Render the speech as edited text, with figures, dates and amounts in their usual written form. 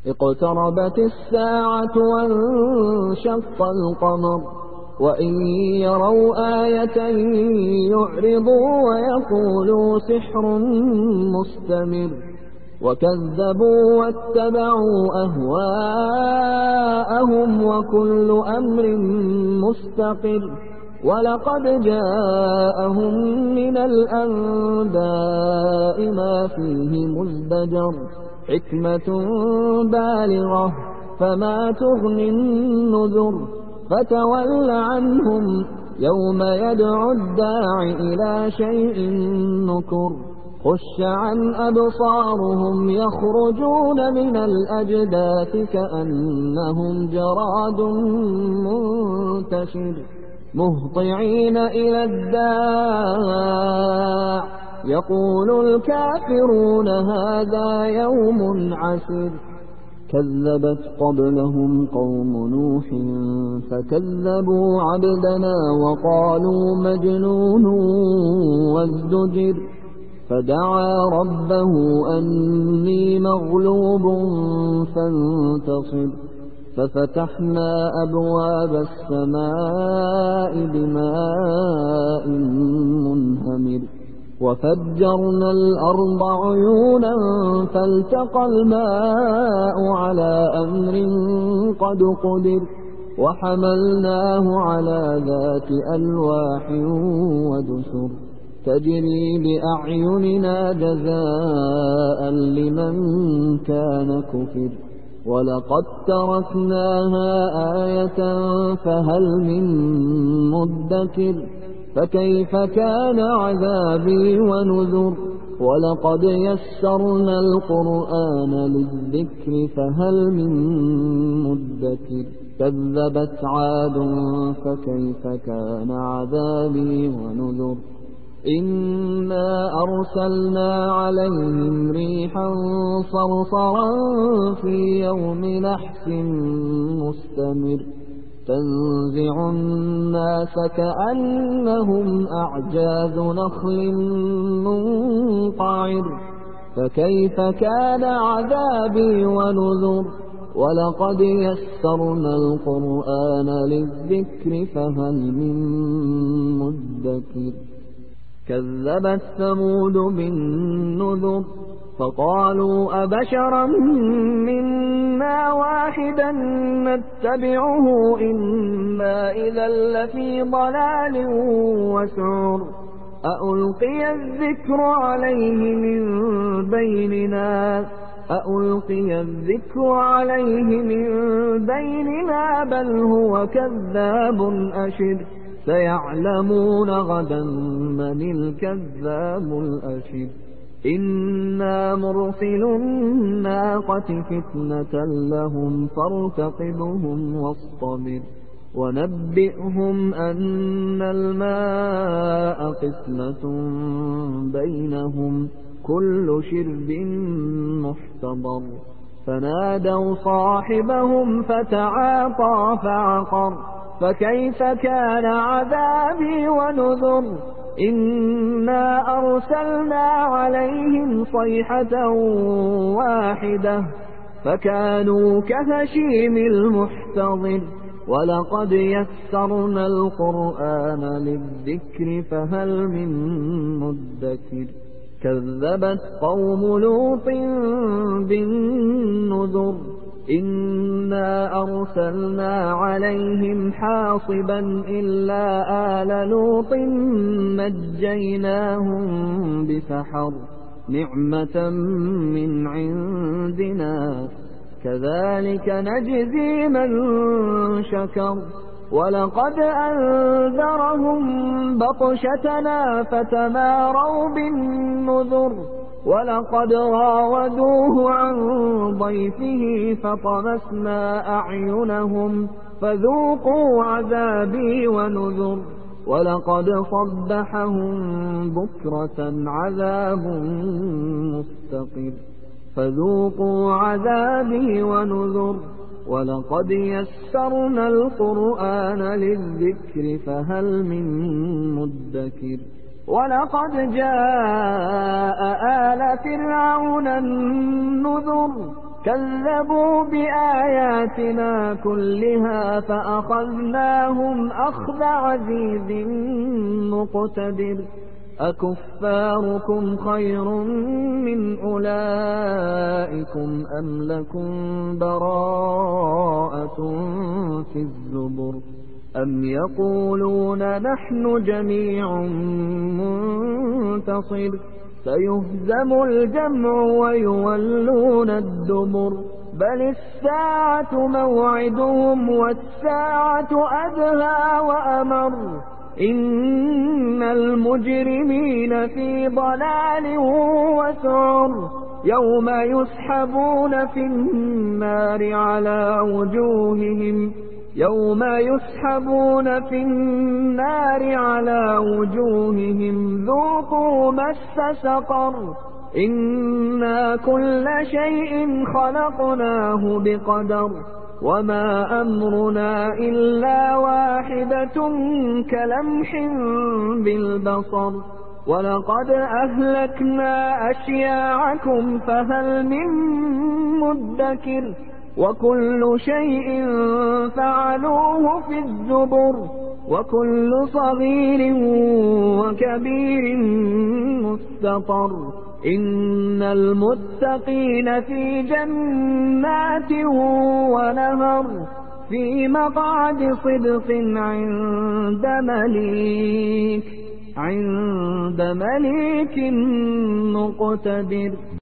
اقتربت الساعة وانشق القمر وإن يروا آية يعرضوا ويقولوا سحر مستمر وكذبوا واتبعوا أهواءهم وكل أمر مستقر ولقد جاءهم من الأنباء ما فيه مزدجر حكمة بالغة فما تغني النذر فتول عنهم يوم يدعو الداع إلى شيء نكر خش عن أبصارهم يخرجون من الأجداث كأنهم جراد منتشر مهطعين إلى الداع يقول الكافرون هذا يوم عسر كذبت قبلهم قوم نوح فكذبوا عبدنا وقالوا مجنون وازدجر فدعا ربه أني مغلوب فانتصر ففتحنا أبواب السماء بماء منهمر وفجرنا الأرض عيونا فالتقى الماء على أمر قد قدر وحملناه على ذات ألواح ودسر تجري بأعيننا جزاء لمن كان كفر ولقد تركناها آية فهل من مدكر فكيف كان عذابي ونذر ولقد يسرنا القرآن للذكر فهل من مدكر كذبت عاد فكيف كان عذابي ونذر إنا أرسلنا عليهم ريحا صرصرا في يوم نحس مستمر تنزع الناس كأنهم أعجاز نخل منقعر فكيف كان عذابي ونذر ولقد يسرنا القرآن للذكر فهل من مدكر كذبت ثمود بالنذر فقالوا أبشرا منا واحدا نتبعه إنا إذا لفي ضلال وسعر أألقي الذكر عليه من بيننا بل هو كذاب أشر سيعلمون غدا من الكذاب الأشر إنا مرسل الناقة فتنة لهم فارتقبهم واصطبر ونبئهم أن الماء قسمة بينهم كل شرب محتضر فنادوا صاحبهم فتعاطى فعقر فكيف كان عذابي ونذر إنا أرسلنا عليهم صيحة واحدة فكانوا كهشيم المحتضر ولقد يسرنا القرآن للذكر فهل من مدكر كذبت قوم لوط بالنذر إنا أرسلنا عليهم حاصبا إلا آل لوط نجيناهم بسحر نعمة من عندنا كذلك نجزي من شكر ولقد أنذرهم بطشتنا فتماروا بالنذر ولقد راودوه عن ضيفه فطمسنا أعينهم فذوقوا عذابي ونذر ولقد صبحهم بكرة عذاب مستقر فذوقوا عذابي ونذر ولقد يسرنا القرآن للذكر فهل من مدكر ولقد جاء آل فرعون النذر كذبوا بآياتنا كلها فأخذناهم أخذ عزيز مقتدر أكفاركم خير من أولئكم أم لكم براءة في الزبر أم يقولون نحن جميع منتصر سيهزم الجمع ويولون الدبر بل الساعة موعدهم والساعة أدهى وأمر إن المجرمين في ضلال وسعر يوم يسحبون في النار على وجوههم ذوقوا مس سقر إنا كل شيء خلقناه بقدر وما أمرنا إلا واحدة كلمح بالبصر ولقد أهلكنا أشياعكم فهل من مدكر وكل شيء فعلوه في الزبر وكل صغير وكبير مستطر إن المتقين في جنات ونهر في مقعد صدق عند مليك مقتدر.